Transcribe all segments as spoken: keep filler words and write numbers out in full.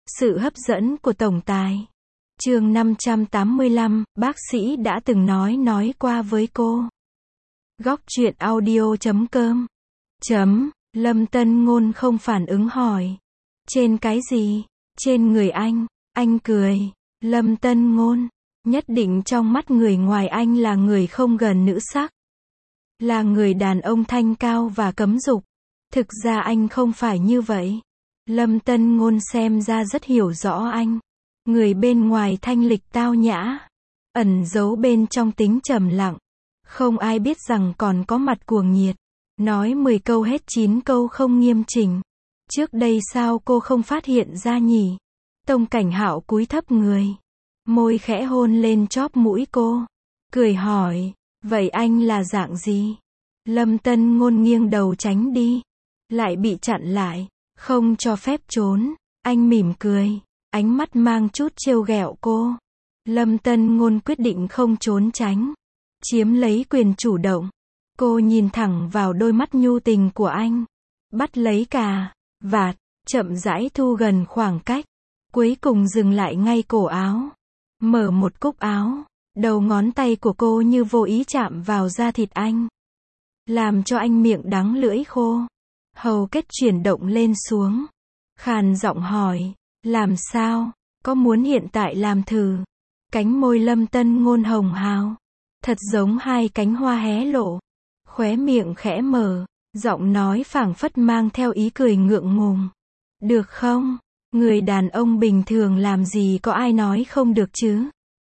Sự hấp dẫn của tổng tài. Chương năm trăm tám mươi lăm, bác sĩ đã từng nói nói qua với cô. Góc truyện audio chấm com. Chấm, Lâm Tân Ngôn không phản ứng hỏi. Trên cái gì? Trên người anh. Anh cười. Lâm Tân Ngôn, nhất định trong mắt người ngoài anh là người không gần nữ sắc. Là người đàn ông thanh cao và cấm dục. Thực ra anh không phải như vậy. Lâm Tân Ngôn xem ra rất hiểu rõ anh. Người bên ngoài thanh lịch tao nhã, ẩn giấu bên trong tính trầm lặng. Không ai biết rằng còn có mặt cuồng nhiệt. Nói mười câu hết chín câu không nghiêm chỉnh. Trước đây sao cô không phát hiện ra nhỉ? Tông Cảnh Hạo cúi thấp người, môi khẽ hôn lên chóp mũi cô, cười hỏi, vậy anh là dạng gì? Lâm Tân Ngôn nghiêng đầu tránh đi, lại bị chặn lại, không cho phép trốn. Anh mỉm cười, ánh mắt mang chút trêu ghẹo cô. Lâm Tân Ngôn quyết định không trốn tránh, chiếm lấy quyền chủ động. Cô nhìn thẳng vào đôi mắt nhu tình của anh, bắt lấy cà vạt, chậm rãi thu gần khoảng cách, cuối cùng dừng lại ngay cổ áo, mở một cúc áo. Đầu ngón tay của cô như vô ý chạm vào da thịt anh, làm cho anh miệng đắng lưỡi khô. Hầu kết chuyển động lên xuống, khàn giọng hỏi, làm sao, có muốn hiện tại làm thử? Cánh môi Lâm Tân Ngôn hồng hào, thật giống hai cánh hoa hé lộ, khóe miệng khẽ mở, giọng nói phảng phất mang theo ý cười ngượng ngùng. Được không? Người đàn ông bình thường làm gì có ai nói không được chứ?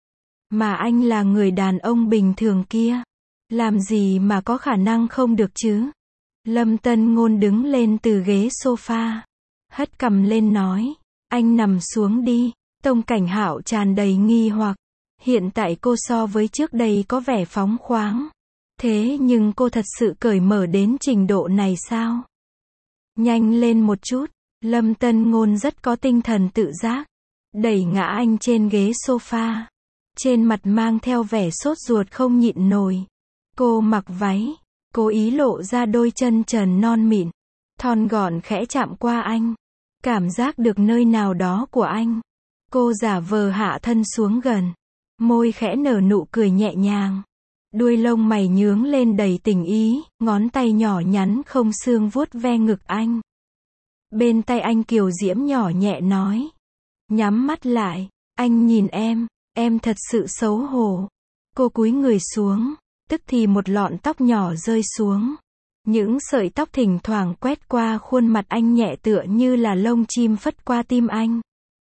Mà anh là người đàn ông bình thường kia, làm gì mà có khả năng không được chứ? Lâm Tân Ngôn đứng lên từ ghế sofa, hất cằm lên nói, anh nằm xuống đi. Tông Cảnh Hạo tràn đầy nghi hoặc, hiện tại cô so với trước đây có vẻ phóng khoáng, thế nhưng cô thật sự cởi mở đến trình độ này sao? Nhanh lên một chút. Lâm Tân Ngôn rất có tinh thần tự giác, đẩy ngã anh trên ghế sofa, trên mặt mang theo vẻ sốt ruột không nhịn nổi. Cô mặc váy, cố ý lộ ra đôi chân trần non mịn, thon gọn khẽ chạm qua anh, cảm giác được nơi nào đó của anh. Cô giả vờ hạ thân xuống gần, môi khẽ nở nụ cười nhẹ nhàng, đuôi lông mày nhướng lên đầy tình ý, ngón tay nhỏ nhắn không xương vuốt ve ngực anh. Bên tay anh kiều diễm nhỏ nhẹ nói, nhắm mắt lại, anh nhìn em, em thật sự xấu hổ. Cô cúi người xuống, tức thì một lọn tóc nhỏ rơi xuống. Những sợi tóc thỉnh thoảng quét qua khuôn mặt anh nhẹ tựa như là lông chim phất qua tim anh.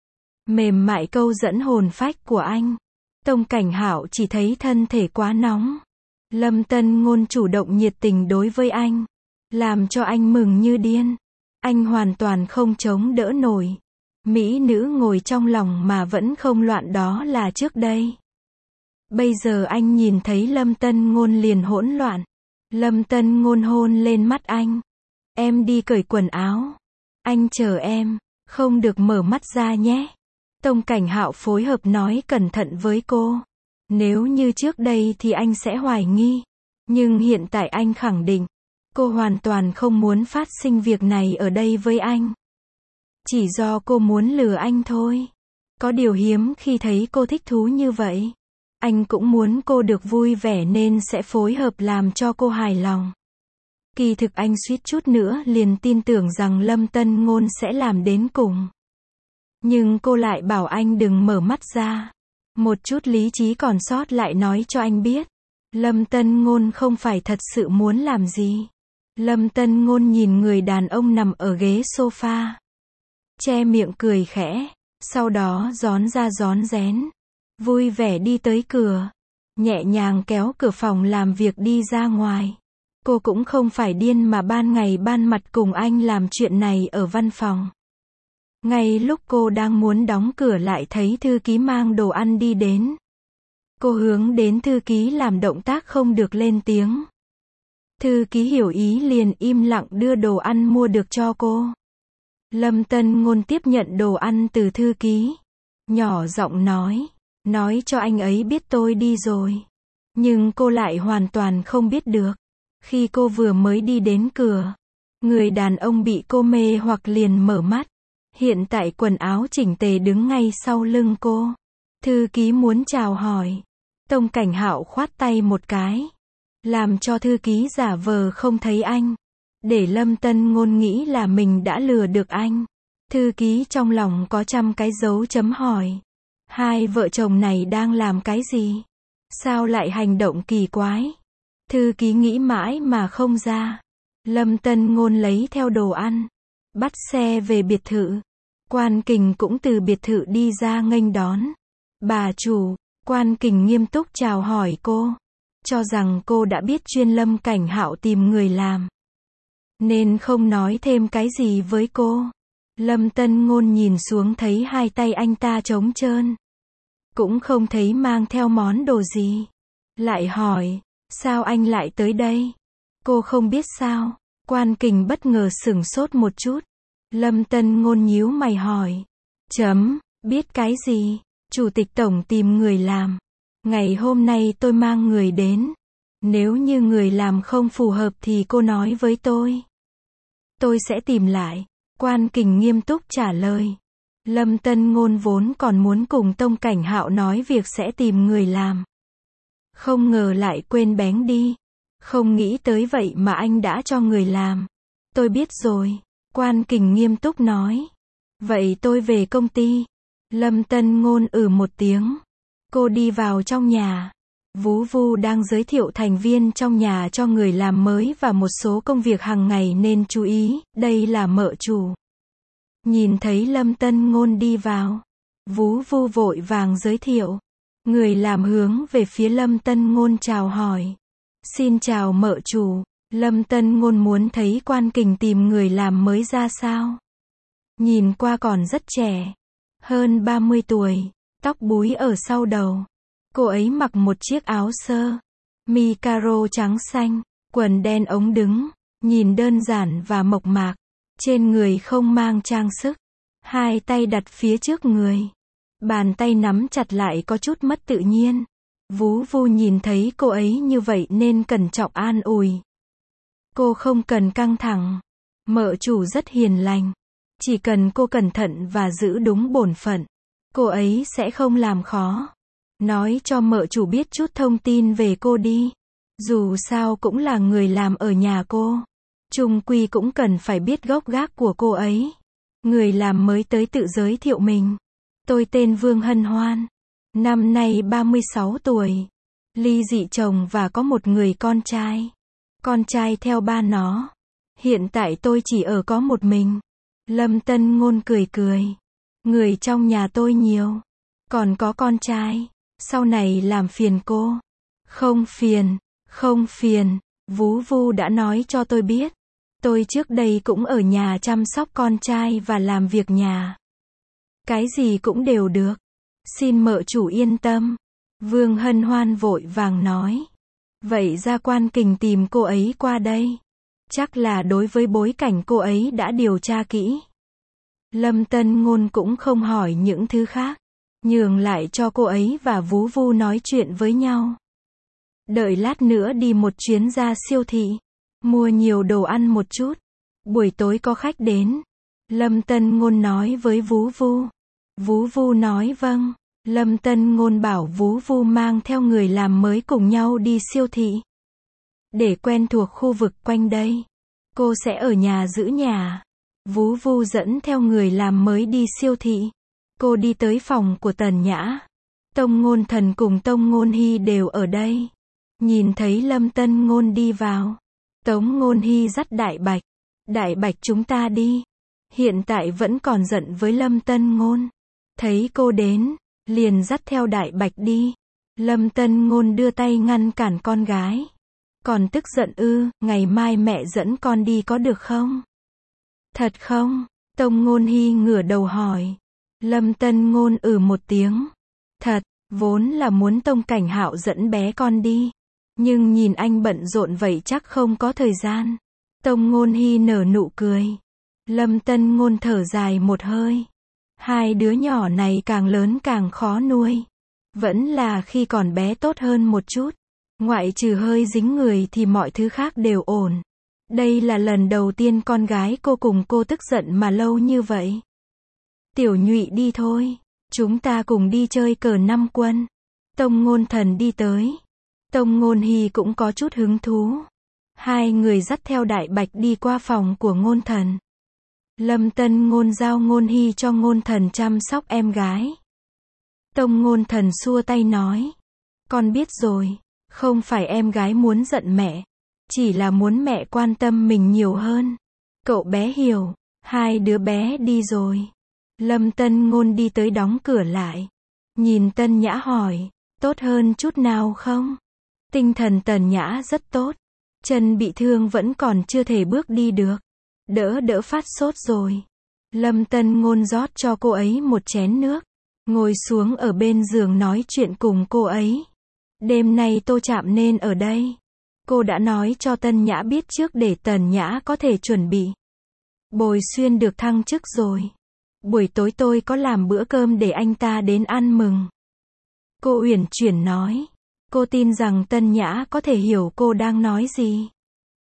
Mềm mại câu dẫn hồn phách của anh. Tông Cảnh Hạo chỉ thấy thân thể quá nóng. Lâm Tân Ngôn chủ động nhiệt tình đối với anh, làm cho anh mừng như điên. Anh hoàn toàn không chống đỡ nổi. Mỹ nữ ngồi trong lòng mà vẫn không loạn đó là trước đây. Bây giờ anh nhìn thấy Lâm Tân Ngôn liền hỗn loạn. Lâm Tân Ngôn hôn lên mắt anh. Em đi cởi quần áo. Anh chờ em, không được mở mắt ra nhé. Tông Cảnh Hạo phối hợp nói cẩn thận với cô. Nếu như trước đây thì anh sẽ hoài nghi. Nhưng hiện tại anh khẳng định. Cô hoàn toàn không muốn phát sinh việc này ở đây với anh. Chỉ do cô muốn lừa anh thôi. Có điều hiếm khi thấy cô thích thú như vậy. Anh cũng muốn cô được vui vẻ nên sẽ phối hợp làm cho cô hài lòng. Kỳ thực anh suýt chút nữa liền tin tưởng rằng Lâm Tân Ngôn sẽ làm đến cùng. Nhưng cô lại bảo anh đừng mở mắt ra. Một chút lý trí còn sót lại nói cho anh biết. Lâm Tân Ngôn không phải thật sự muốn làm gì. Lâm Tân Ngôn nhìn người đàn ông nằm ở ghế sofa, che miệng cười khẽ, sau đó gión ra gión rén, vui vẻ đi tới cửa, nhẹ nhàng kéo cửa phòng làm việc đi ra ngoài. Cô cũng không phải điên mà ban ngày ban mặt cùng anh làm chuyện này ở văn phòng. Ngay lúc cô đang muốn đóng cửa lại thấy thư ký mang đồ ăn đi đến. Cô hướng đến thư ký làm động tác không được lên tiếng. Thư ký hiểu ý liền im lặng đưa đồ ăn mua được cho cô. Lâm Tân Ngôn tiếp nhận đồ ăn từ thư ký, nhỏ giọng nói, nói cho anh ấy biết tôi đi rồi. Nhưng cô lại hoàn toàn không biết được. Khi cô vừa mới đi đến cửa, người đàn ông bị cô mê hoặc liền mở mắt. Hiện tại quần áo chỉnh tề đứng ngay sau lưng cô. Thư ký muốn chào hỏi. Tông Cảnh Hạo khoát tay một cái. Làm cho thư ký giả vờ không thấy anh. Để Lâm Tân Ngôn nghĩ là mình đã lừa được anh. Thư ký trong lòng có trăm cái dấu chấm hỏi. Hai vợ chồng này đang làm cái gì? Sao lại hành động kỳ quái? Thư ký nghĩ mãi mà không ra. Lâm Tân Ngôn lấy theo đồ ăn. Bắt xe về biệt thự. Quan Kình cũng từ biệt thự đi ra nghênh đón. Bà chủ, Quan Kình nghiêm túc chào hỏi cô. Cho rằng cô đã biết chuyên Lâm Cảnh Hạo tìm người làm. Nên không nói thêm cái gì với cô. Lâm Tân Ngôn nhìn xuống thấy hai tay anh ta trống trơn. Cũng không thấy mang theo món đồ gì. Lại hỏi, sao anh lại tới đây? Cô không biết sao? Quan Kình bất ngờ sửng sốt một chút. Lâm Tân Ngôn nhíu mày hỏi. Chấm, biết cái gì? Chủ tịch tổng tìm người làm. Ngày hôm nay tôi mang người đến. Nếu như người làm không phù hợp thì cô nói với tôi. Tôi sẽ tìm lại. Quan Kình nghiêm túc trả lời. Lâm Tân Ngôn vốn còn muốn cùng Tông Cảnh Hạo nói việc sẽ tìm người làm. Không ngờ lại quên bén đi. Không nghĩ tới vậy mà anh đã cho người làm. Tôi biết rồi. Quan Kình nghiêm túc nói. Vậy tôi về công ty. Lâm Tân Ngôn ừ một tiếng. Cô đi vào trong nhà. Vú Vu đang giới thiệu thành viên trong nhà cho người làm mới và một số công việc hàng ngày nên chú ý, đây là mợ chủ. Nhìn thấy Lâm Tân Ngôn đi vào. Vú Vu vội vàng giới thiệu. Người làm hướng về phía Lâm Tân Ngôn chào hỏi. Xin chào mợ chủ. Lâm Tân Ngôn muốn thấy Quan Kình tìm người làm mới ra sao. Nhìn qua còn rất trẻ. Hơn ba mươi tuổi. Tóc búi ở sau đầu. Cô ấy mặc một chiếc áo sơ mi caro trắng xanh, quần đen ống đứng, nhìn đơn giản và mộc mạc. Trên người không mang trang sức. Hai tay đặt phía trước người. Bàn tay nắm chặt lại có chút mất tự nhiên. Vú Vu nhìn thấy cô ấy như vậy nên cẩn trọng an ủi. Cô không cần căng thẳng. Mợ chủ rất hiền lành. Chỉ cần cô cẩn thận và giữ đúng bổn phận, cô ấy sẽ không làm khó. Nói cho mợ chủ biết chút thông tin về cô đi. Dù sao cũng là người làm ở nhà cô. Chung quy cũng cần phải biết gốc gác của cô ấy. Người làm mới tới tự giới thiệu mình. Tôi tên Vương Hân Hoan. Năm nay ba mươi sáu tuổi. Ly dị chồng và có một người con trai. Con trai theo ba nó. Hiện tại tôi chỉ ở có một mình. Lâm Tân Ngôn cười cười. Người trong nhà tôi nhiều. Còn có con trai. Sau này làm phiền cô. Không phiền, không phiền. Vú Vu đã nói cho tôi biết. Tôi trước đây cũng ở nhà chăm sóc con trai và làm việc nhà. Cái gì cũng đều được. Xin mợ chủ yên tâm. Vương Hân Hoan vội vàng nói. Vậy ra Quan Kình tìm cô ấy qua đây. Chắc là đối với bối cảnh cô ấy đã điều tra kỹ. Lâm Tân Ngôn cũng không hỏi những thứ khác. Nhường lại cho cô ấy và Vú Vu nói chuyện với nhau. Đợi lát nữa đi một chuyến ra siêu thị. Mua nhiều đồ ăn một chút. Buổi tối có khách đến. Lâm Tân Ngôn nói với Vú Vu. Vú Vu nói vâng. Lâm Tân Ngôn bảo Vú Vu mang theo người làm mới cùng nhau đi siêu thị. Để quen thuộc khu vực quanh đây. Cô sẽ ở nhà giữ nhà. Vú Vu dẫn theo người làm mới đi siêu thị. Cô đi tới phòng của Tần Nhã. Tông Ngôn Thần cùng Tông Ngôn Hy đều ở đây. Nhìn thấy Lâm Tân Ngôn đi vào. Tống Ngôn Hy dắt Đại Bạch. Đại Bạch chúng ta đi. Hiện tại vẫn còn giận với Lâm Tân Ngôn. Thấy cô đến, liền dắt theo Đại Bạch đi. Lâm Tân Ngôn đưa tay ngăn cản con gái. Còn tức giận ư, ngày mai mẹ dẫn con đi có được không? Thật không? Tông Ngôn Hy ngửa đầu hỏi. Lâm Tân Ngôn ừ một tiếng. Thật, vốn là muốn Tông Cảnh Hạo dẫn bé con đi. Nhưng nhìn anh bận rộn vậy chắc không có thời gian. Tông Ngôn Hy nở nụ cười. Lâm Tân Ngôn thở dài một hơi. Hai đứa nhỏ này càng lớn càng khó nuôi. Vẫn là khi còn bé tốt hơn một chút. Ngoại trừ hơi dính người thì mọi thứ khác đều ổn. Đây là lần đầu tiên con gái cô cùng cô tức giận mà lâu như vậy. Tiểu Nhụy đi thôi. Chúng ta cùng đi chơi cờ năm quân. Tông Ngôn Thần đi tới. Tông Ngôn Hy cũng có chút hứng thú. Hai người dắt theo Đại Bạch đi qua phòng của Ngôn Thần. Lâm Tân Ngôn giao Ngôn Hy cho Ngôn Thần chăm sóc em gái. Tông Ngôn Thần xua tay nói. Con biết rồi, không phải em gái muốn giận mẹ. Chỉ là muốn mẹ quan tâm mình nhiều hơn. Cậu bé hiểu. Hai đứa bé đi rồi. Lâm Tân Ngôn đi tới đóng cửa lại. Nhìn Tân Nhã hỏi, tốt hơn chút nào không? Tinh thần Tần Nhã rất tốt. Chân bị thương vẫn còn chưa thể bước đi được. Đỡ đỡ phát sốt rồi. Lâm Tân Ngôn rót cho cô ấy một chén nước. Ngồi xuống ở bên giường nói chuyện cùng cô ấy. Đêm nay Tô Trạm nên ở đây. Cô đã nói cho Tân Nhã biết trước để Tần Nhã có thể chuẩn bị. Bồi Xuyên được thăng chức rồi. Buổi tối tôi có làm bữa cơm để anh ta đến ăn mừng. Cô uyển chuyển nói. Cô tin rằng Tân Nhã có thể hiểu cô đang nói gì.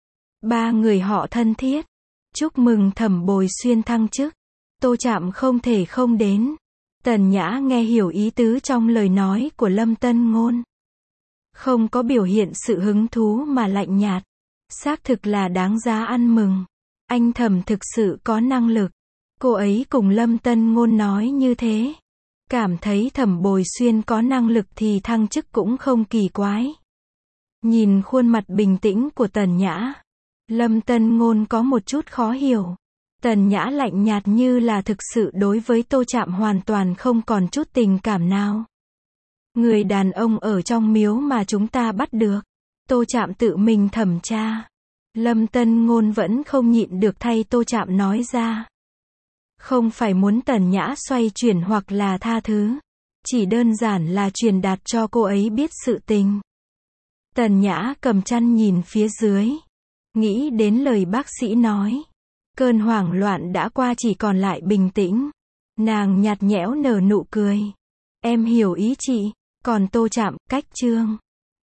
Ba người họ thân thiết. Chúc mừng Thẩm Bồi Xuyên thăng chức. Tô Trạm không thể không đến. Tần Nhã nghe hiểu ý tứ trong lời nói của Lâm Tân Ngôn. Không có biểu hiện sự hứng thú mà lạnh nhạt. Xác thực là đáng giá ăn mừng. Anh Thẩm thực sự có năng lực. Cô ấy cùng Lâm Tân Ngôn nói như thế. Cảm thấy Thẩm Bồi Xuyên có năng lực thì thăng chức cũng không kỳ quái. Nhìn khuôn mặt bình tĩnh của Tần Nhã. Lâm Tân Ngôn có một chút khó hiểu. Tần Nhã lạnh nhạt như là thực sự đối với Tô Trạm hoàn toàn không còn chút tình cảm nào. Người đàn ông ở trong miếu mà chúng ta bắt được. Tô Trạm tự mình thẩm tra. Lâm Tân Ngôn vẫn không nhịn được thay Tô Trạm nói ra. Không phải muốn Tần Nhã xoay chuyển hoặc là tha thứ. Chỉ đơn giản là truyền đạt cho cô ấy biết sự tình. Tần Nhã cầm chăn nhìn phía dưới. Nghĩ đến lời bác sĩ nói. Cơn hoảng loạn đã qua chỉ còn lại bình tĩnh. Nàng nhạt nhẽo nở nụ cười. Em hiểu ý chị. Còn Tô Trạm, cách chương.